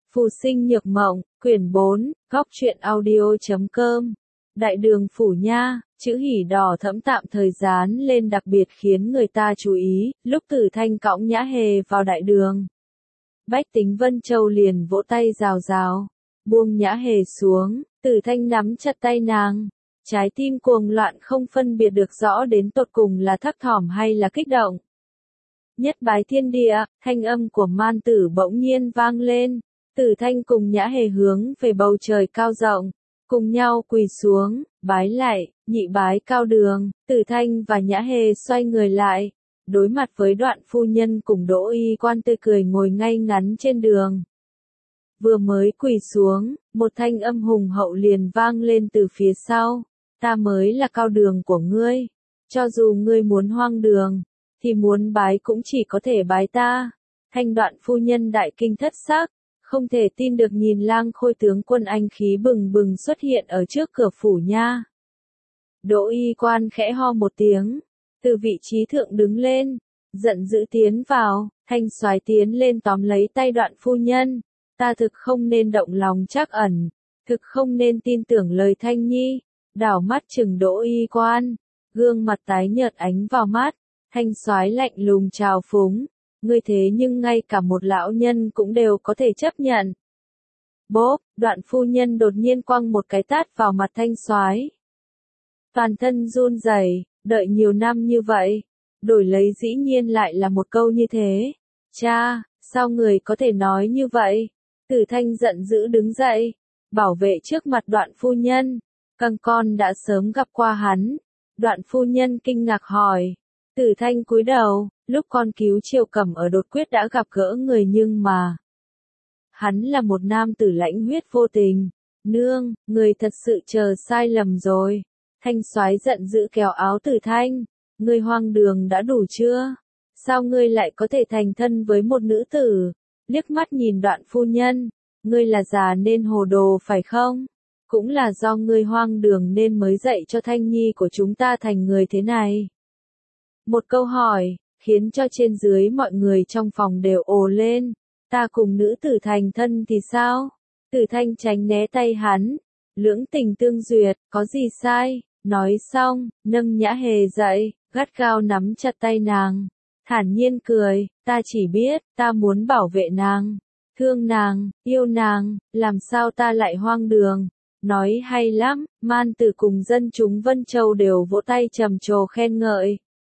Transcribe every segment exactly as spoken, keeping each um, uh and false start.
Phù sinh nhược mộng, quyển bốn, góc truyện audio.com. Đại đường phủ nha, chữ hỉ đỏ thẫm tạm thời dán lên đặc biệt khiến người ta chú ý, lúc Tử Thanh cõng Nhã Hề vào đại đường. Bách tính Vân Châu liền vỗ tay rào rào, buông Nhã Hề xuống, Tử Thanh nắm chặt tay nàng. Trái tim cuồng loạn không phân biệt được rõ đến tột cùng là thấp thỏm hay là kích động. Nhất bái thiên địa, thanh âm của man tử bỗng nhiên vang lên. Tử Thanh cùng Nhã Hề hướng về bầu trời cao rộng, cùng nhau quỳ xuống, bái lại, nhị bái cao đường. Tử Thanh và Nhã Hề xoay người lại, đối mặt với Đoạn phu nhân cùng Đỗ y quan tươi cười ngồi ngay ngắn trên đường. Vừa mới quỳ xuống, một thanh âm hùng hậu liền vang lên từ phía sau. Ta mới là cao đường của ngươi. Cho dù ngươi muốn hoang đường, thì muốn bái cũng chỉ có thể bái ta. Thanh Đoạn phu nhân đại kinh thất sắc, không thể tin được nhìn lang khôi tướng quân anh khí bừng bừng xuất hiện ở trước cửa phủ nha. Đỗ y quan khẽ ho một tiếng, từ vị trí thượng đứng lên, giận dữ tiến vào. Thanh soái tiến lên tóm lấy tay Đoạn phu nhân. Ta thực không nên động lòng trắc ẩn, thực không nên tin tưởng lời Thanh nhi. Đảo mắt chừng Đỗ y quan, gương mặt tái nhợt ánh vào mắt. Thanh soái lạnh lùng trào phúng, ngươi thế nhưng ngay cả một lão nhân cũng đều có thể chấp nhận. Bốp, Đoạn phu nhân đột nhiên quăng một cái tát vào mặt thanh soái. Toàn thân run rẩy, đợi nhiều năm như vậy, đổi lấy dĩ nhiên lại là một câu như thế. Cha, sao người có thể nói như vậy? Tử Thanh giận dữ đứng dậy, bảo vệ trước mặt Đoạn phu nhân. Căng con đã sớm gặp qua hắn. Đoạn phu nhân kinh ngạc hỏi. Tử Thanh cúi đầu, lúc con cứu Triều Cẩm ở đột quyết đã gặp gỡ người nhưng mà. Hắn là một nam tử lãnh huyết vô tình. Nương, người thật sự chờ sai lầm rồi. Thanh soái giận dữ kéo áo Tử Thanh. Ngươi hoang đường đã đủ chưa? Sao ngươi lại có thể thành thân với một nữ tử? Liếc mắt nhìn Đoạn phu nhân. Ngươi là già nên hồ đồ phải không? Cũng là do ngươi hoang đường nên mới dạy cho Thanh nhi của chúng ta thành người thế này. Một câu hỏi, khiến cho trên dưới mọi người trong phòng đều ồ lên. Ta cùng nữ tử thành thân thì sao? Tử Thanh tránh né tay hắn. Lưỡng tình tương duyệt, có gì sai? Nói xong, nâng Nhã Hề dậy, gắt gao nắm chặt tay nàng. Thản nhiên cười, ta chỉ biết, ta muốn bảo vệ nàng. Thương nàng, yêu nàng, làm sao ta lại hoang đường? Nói hay lắm, man tử cùng dân chúng Vân Châu đều vỗ tay trầm trồ khen ngợi.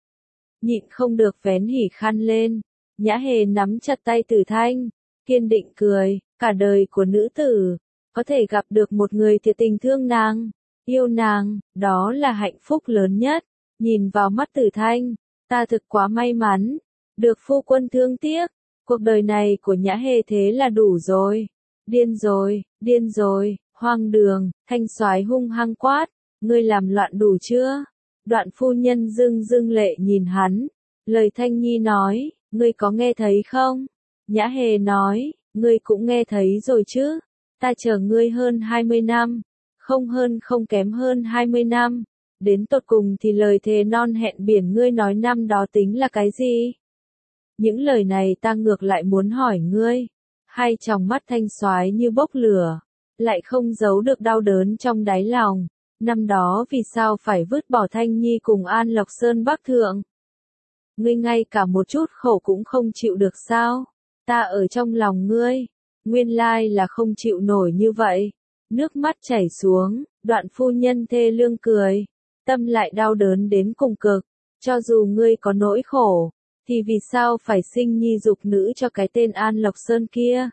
Nhịn không được vén hỉ khăn lên, Nhã Hề nắm chặt tay Tử Thanh, kiên định cười, cả đời của nữ tử, có thể gặp được một người thiệt tình thương nàng, yêu nàng, đó là hạnh phúc lớn nhất. Nhìn vào mắt Tử Thanh, ta thực quá may mắn, được phu quân thương tiếc, cuộc đời này của Nhã Hề thế là đủ rồi. Điên rồi, điên rồi. Hoang đường, thanh soái hung hăng quát, ngươi làm loạn đủ chưa? Đoạn phu nhân dưng dưng lệ nhìn hắn, lời Thanh nhi nói, ngươi có nghe thấy không? Nhã Hề nói, ngươi cũng nghe thấy rồi chứ, ta chờ ngươi hơn hai mươi năm, không hơn không kém hơn hai mươi năm, đến tột cùng thì lời thề non hẹn biển ngươi nói năm đó tính là cái gì? Những lời này ta ngược lại muốn hỏi ngươi, hai tròng mắt thanh soái như bốc lửa. Lại không giấu được đau đớn trong đáy lòng. Năm đó vì sao phải vứt bỏ Thanh nhi cùng An Lộc Sơn Bắc Thượng? Ngươi ngay cả một chút khổ cũng không chịu được sao? Ta ở trong lòng ngươi, nguyên lai là không chịu nổi như vậy. Nước mắt chảy xuống, Đoạn phu nhân thê lương cười, tâm lại đau đớn đến cùng cực. Cho dù ngươi có nỗi khổ, thì vì sao phải sinh nhi dục nữ cho cái tên An Lộc Sơn kia?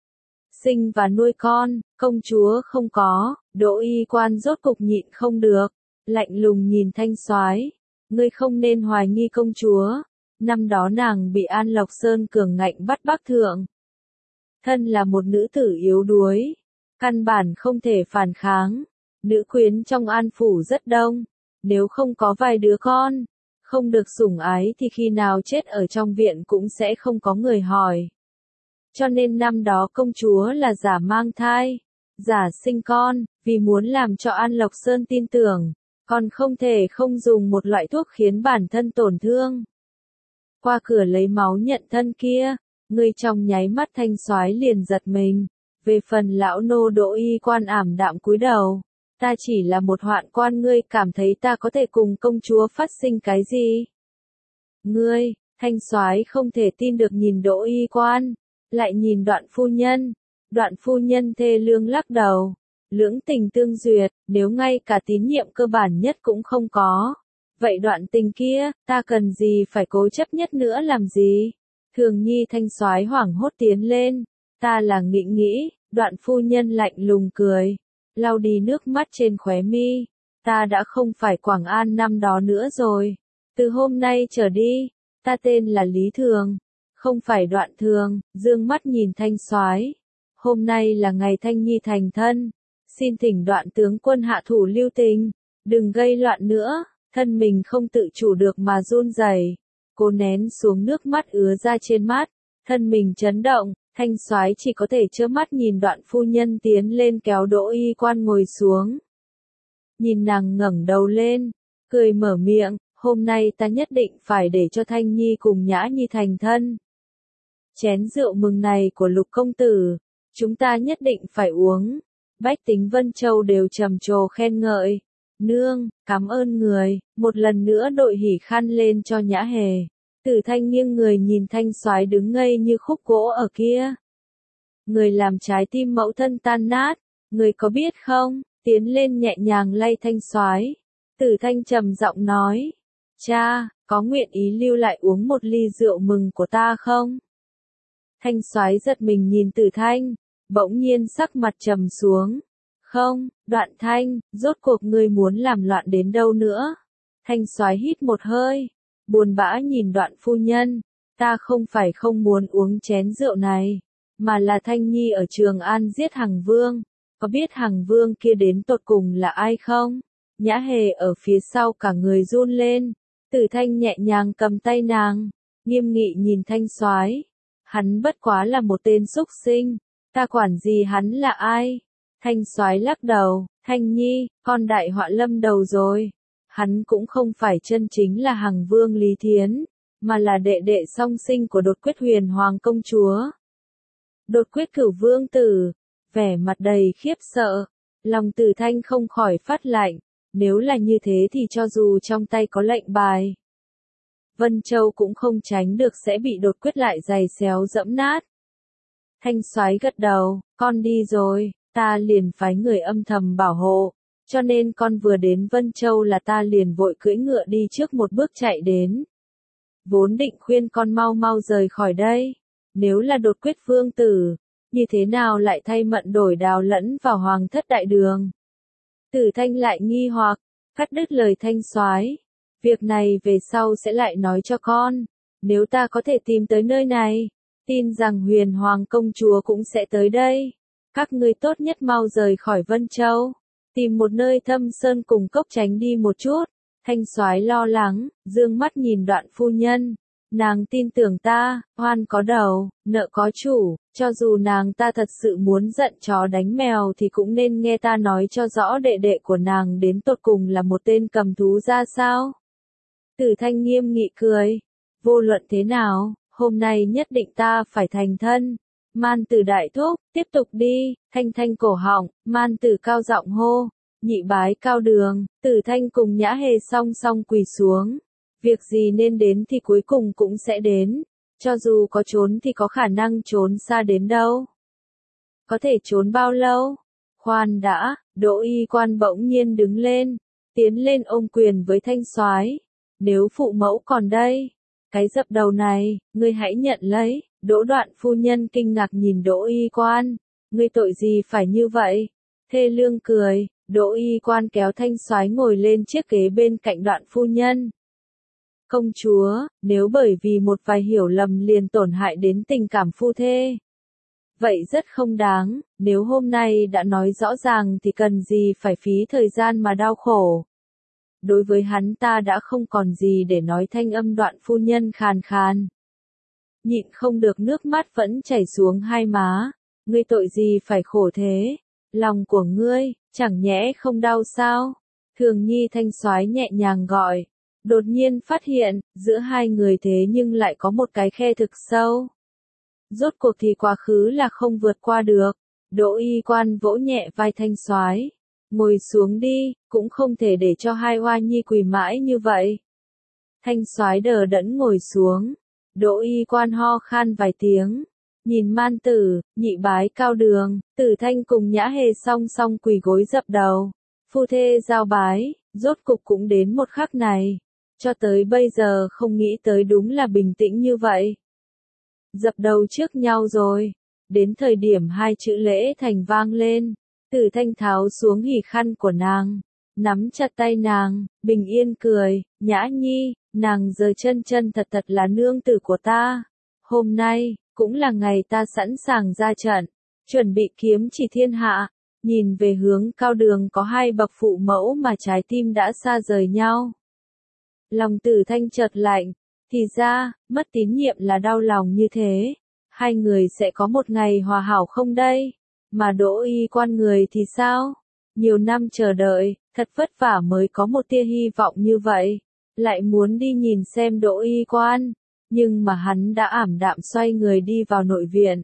Sinh và nuôi con, công chúa không có. Đỗ y quan rốt cục nhịn không được, lạnh lùng nhìn thanh soái, ngươi không nên hoài nghi công chúa, năm đó nàng bị An Lộc Sơn cường ngạnh bắt Bắc Thượng. Thân là một nữ tử yếu đuối, căn bản không thể phản kháng, nữ quyến trong An phủ rất đông, nếu không có vài đứa con, không được sủng ái thì khi nào chết ở trong viện cũng sẽ không có người hỏi. Cho nên năm đó công chúa là giả mang thai, giả sinh con, vì muốn làm cho An Lộc Sơn tin tưởng, còn không thể không dùng một loại thuốc khiến bản thân tổn thương. Qua cửa lấy máu nhận thân kia, người trong nháy mắt thanh soái liền giật mình, Về phần lão nô Đỗ Y Quan ảm đạm cúi đầu, ta chỉ là một hoạn quan, ngươi cảm thấy ta có thể cùng công chúa phát sinh cái gì? Ngươi, Thanh Soái không thể tin được nhìn Đỗ Y Quan, lại nhìn Đoạn phu nhân. Đoạn phu nhân thê lương lắc đầu, lưỡng tình tương duyệt, nếu ngay cả tín nhiệm cơ bản nhất cũng không có, vậy đoạn tình kia, ta cần gì phải cố chấp nhất nữa làm gì? Thường Nhi Thanh Soái hoảng hốt tiến lên, ta là Nghị Nghĩ. Đoạn phu nhân lạnh lùng cười, lau đi nước mắt trên khóe mi, ta đã không phải Quảng An năm đó nữa rồi, từ hôm nay trở đi, ta tên là Lý Thường, không phải Đoạn Thường. Dương mắt nhìn Thanh Soái, hôm nay là ngày Thanh Nhi thành thân, xin thỉnh Đoạn tướng quân hạ thủ lưu tình, đừng gây loạn nữa. Thân mình không tự chủ được mà run rẩy, cô nén xuống nước mắt ứa ra trên mắt, thân mình chấn động. Thanh Soái chỉ có thể trơ mắt nhìn Đoạn phu nhân tiến lên kéo Đỗ Y Quan ngồi xuống. Nhìn nàng ngẩng đầu lên, cười mở miệng, hôm nay ta nhất định phải để cho Thanh Nhi cùng Nhã Nhi thành thân. Chén rượu mừng này của Lục công tử, chúng ta nhất định phải uống. Bách tính Vân Châu đều trầm trồ khen ngợi. Nương, cảm ơn người, một lần nữa đội hỉ khăn lên cho Nhã Hề. Tử Thanh nghiêng người nhìn Thanh Soái đứng ngây như khúc gỗ ở kia. Người làm trái tim mẫu thân tan nát, người có biết không? Tiến lên nhẹ nhàng lay Thanh Soái. Tử Thanh trầm giọng nói, cha, có nguyện ý lưu lại uống một ly rượu mừng của ta không? Thanh Soái giật mình nhìn Tử Thanh, bỗng nhiên sắc mặt trầm xuống. Không, Đoạn Thanh, rốt cuộc ngươi muốn làm loạn đến đâu nữa? Thanh Soái hít một hơi, buồn bã nhìn Đoạn phu nhân, ta không phải không muốn uống chén rượu này, mà là Thanh Nhi ở Trường An giết Hằng Vương, có biết Hằng Vương kia đến tột cùng là ai không? Nhã Hề ở phía sau cả người run lên, Tử Thanh nhẹ nhàng cầm tay nàng, nghiêm nghị nhìn Thanh Soái, hắn bất quá là một tên xúc sinh, ta quản gì hắn là ai? Thanh Soái lắc đầu, Thanh Nhi, con đại họa lâm đầu rồi. Hắn cũng không phải chân chính là Hằng Vương Lý Thiến, mà là đệ đệ song sinh của Đột Quyết Huyền Hoàng công chúa. Đột Quyết Cửu Vương tử, vẻ mặt đầy khiếp sợ, lòng Tử Thanh không khỏi phát lạnh, nếu là như thế thì cho dù trong tay có lệnh bài, Vân Châu cũng không tránh được sẽ bị Đột Quyết lại giày xéo dẫm nát. Thanh Soái gật đầu, con đi rồi, ta liền phái người âm thầm bảo hộ. Cho nên con vừa đến Vân Châu là ta liền vội cưỡi ngựa đi trước một bước chạy đến. Vốn định khuyên con mau mau rời khỏi đây. Nếu là Đột Quyết vương tử, như thế nào lại thay mận đổi đào lẫn vào hoàng thất đại đường? Tử Thanh lại nghi hoặc, cắt đứt lời Thanh Soái. Việc này về sau sẽ lại nói cho con. Nếu ta có thể tìm tới nơi này, tin rằng Huyền Hoàng công chúa cũng sẽ tới đây. Các ngươi tốt nhất mau rời khỏi Vân Châu. Tìm một nơi thâm sơn cùng cốc tránh đi một chút. Thanh Soái lo lắng, dương mắt nhìn Đoạn phu nhân. Nàng tin tưởng ta, oan có đầu, nợ có chủ, cho dù nàng ta thật sự muốn giận chó đánh mèo thì cũng nên nghe ta nói cho rõ đệ đệ của nàng đến tột cùng là một tên cầm thú ra sao. Tử Thanh nghiêm nghị cười, vô luận thế nào, hôm nay nhất định ta phải thành thân. Man Tử đại thúc, tiếp tục đi. Thanh Thanh cổ họng, Man Tử cao giọng hô, nhị bái cao đường. Tử Thanh cùng Nhã Hề song song quỳ xuống. Việc gì nên đến thì cuối cùng cũng sẽ đến, cho dù có trốn thì có khả năng trốn xa đến đâu. Có thể trốn bao lâu? Khoan đã, Đỗ Y Quan bỗng nhiên đứng lên, tiến lên ôm quyền với Thanh Soái. Nếu phụ mẫu còn đây, cái dập đầu này, ngươi hãy nhận lấy. Đỗ Đoạn phu nhân kinh ngạc nhìn Đỗ Y Quan, ngươi tội gì phải như vậy? Thê lương cười, Đỗ Y Quan kéo Thanh Soái ngồi lên chiếc ghế bên cạnh Đoạn phu nhân. Công chúa, nếu bởi vì một vài hiểu lầm liền tổn hại đến tình cảm phu thê, vậy rất không đáng, nếu hôm nay đã nói rõ ràng thì cần gì phải phí thời gian mà đau khổ. Đối với hắn ta đã không còn gì để nói, thanh âm Đoạn phu nhân khàn khàn. Nhịn không được nước mắt vẫn chảy xuống hai má, ngươi tội gì phải khổ thế, lòng của ngươi, chẳng nhẽ không đau sao? Thường Nhi Thanh Soái nhẹ nhàng gọi. Đột nhiên phát hiện, giữa hai người thế nhưng lại có một cái khe thực sâu. Rốt cuộc thì quá khứ là không vượt qua được. Đỗ Y Quan vỗ nhẹ vai Thanh Soái, ngồi xuống đi, cũng không thể để cho hai oa nhi quỳ mãi như vậy. Thanh Soái đờ đẫn ngồi xuống, Đỗ Y Quan ho khan vài tiếng, nhìn Man Tử, nhị bái Cao Đường, Tử Thanh cùng Nhã Hề song song quỳ gối dập đầu, phu thê giao bái, rốt cục cũng đến một khắc này, cho tới bây giờ không nghĩ tới đúng là bình tĩnh như vậy. Dập đầu trước nhau rồi, đến thời điểm hai chữ lễ thành vang lên, Tử Thanh tháo xuống hỉ khăn của nàng, nắm chặt tay nàng, bình yên cười, Nhã Nhi, nàng giờ chân chân thật thật là nương tử của ta. Hôm nay, cũng là ngày ta sẵn sàng ra trận, chuẩn bị kiếm chỉ thiên hạ. Nhìn về hướng Cao Đường có hai bậc phụ mẫu mà trái tim đã xa rời nhau. Lòng Tử Thanh chợt lạnh, thì ra, mất tín nhiệm là đau lòng như thế. Hai người sẽ có một ngày hòa hảo không đây? Mà Đỗ Y Quan người thì sao? Nhiều năm chờ đợi, thật vất vả mới có một tia hy vọng như vậy. Lại muốn đi nhìn xem Đỗ Y Quan. Nhưng mà hắn đã ảm đạm xoay người đi vào nội viện.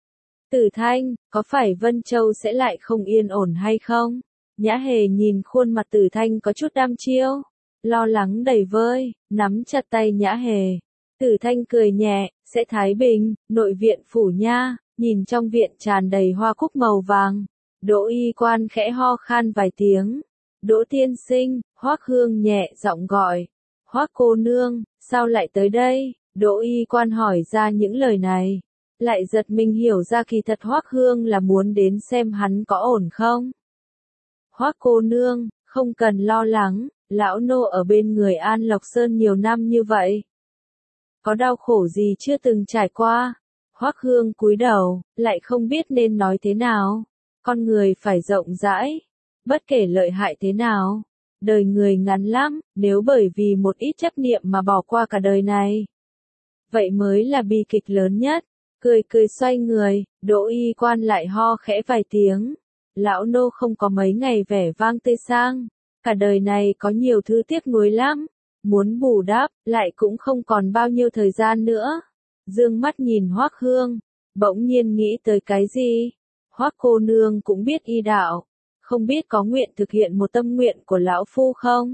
Tử Thanh, có phải Vân Châu sẽ lại không yên ổn hay không? Nhã Hề nhìn khuôn mặt Tử Thanh có chút đăm chiêu, lo lắng đầy vơi, nắm chặt tay Nhã Hề. Tử Thanh cười nhẹ, sẽ thái bình, nội viện phủ nha, nhìn trong viện tràn đầy hoa cúc màu vàng. Đỗ Y Quan khẽ ho khan vài tiếng. Đỗ tiên sinh, Hoắc Hương nhẹ giọng gọi. Hoắc cô nương, sao lại tới đây? Đỗ Y Quan hỏi ra những lời này. Lại giật mình hiểu ra kỳ thật Hoắc Hương là muốn đến xem hắn có ổn không. Hoắc cô nương, không cần lo lắng, lão nô ở bên người An Lộc Sơn nhiều năm như vậy. Có đau khổ gì chưa từng trải qua? Hoắc Hương cúi đầu, lại không biết nên nói thế nào. Con người phải rộng rãi, bất kể lợi hại thế nào. Đời người ngắn lắm, nếu bởi vì một ít chấp niệm mà bỏ qua cả đời này. Vậy mới là bi kịch lớn nhất. Cười cười xoay người, Đỗ Y Quan lại ho khẽ vài tiếng. Lão nô không có mấy ngày vẻ vang tươi sang. Cả đời này có nhiều thứ tiếc nuối lắm. Muốn bù đắp, lại cũng không còn bao nhiêu thời gian nữa. Dương mắt nhìn Hoắc Hương, bỗng nhiên nghĩ tới cái gì? Hoắc cô nương cũng biết y đạo. Không biết có nguyện thực hiện một tâm nguyện của lão phu không?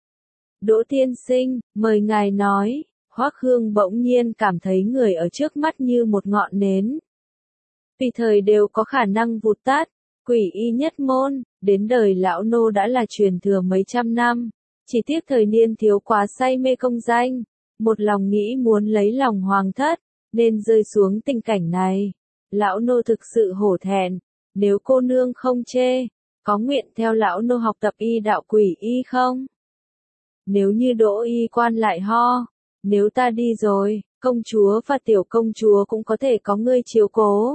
Đỗ tiên sinh, mời ngài nói. Hoắc Hương bỗng nhiên cảm thấy người ở trước mắt như một ngọn nến. Tùy thời đều có khả năng vụt tắt, quỷ y nhất môn, đến đời lão nô đã là truyền thừa mấy trăm năm. Chỉ tiếc thời niên thiếu quá say mê công danh, một lòng nghĩ muốn lấy lòng hoàng thất, nên rơi xuống tình cảnh này. Lão nô thực sự hổ thẹn, nếu cô nương không chê, có nguyện theo lão nô học tập y đạo quỷ y không? Nếu như Đỗ Y Quan lại ho. Nếu ta đi rồi, công chúa và tiểu công chúa cũng có thể có ngươi chiếu cố.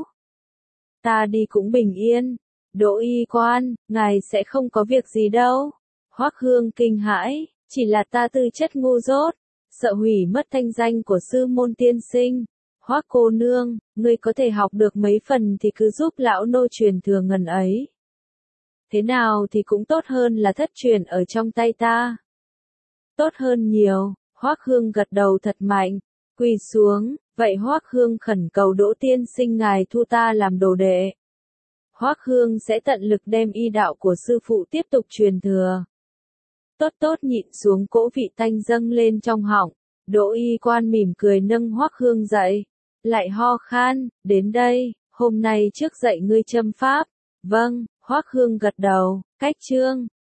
Ta đi cũng bình yên. Đỗ Y Quan, ngài sẽ không có việc gì đâu. Hoắc Hương kinh hãi, chỉ là ta tư chất ngu dốt, sợ hủy mất thanh danh của sư môn tiên sinh. Hoắc cô nương, ngươi có thể học được mấy phần thì cứ giúp lão nô truyền thừa ngần ấy. Thế nào thì cũng tốt hơn là thất truyền ở trong tay ta. Tốt hơn nhiều. Hoắc Hương gật đầu thật mạnh, quỳ xuống, vậy Hoắc Hương khẩn cầu Đỗ tiên sinh ngài thu ta làm đồ đệ. Hoắc Hương sẽ tận lực đem y đạo của sư phụ tiếp tục truyền thừa. Tốt tốt nhịn xuống cỗ vị tanh dâng lên trong họng, Đỗ Y Quan mỉm cười nâng Hoắc Hương dậy, lại ho khan, đến đây, hôm nay trước dạy ngươi châm pháp. Vâng, Hoắc Hương gật đầu, cách chương.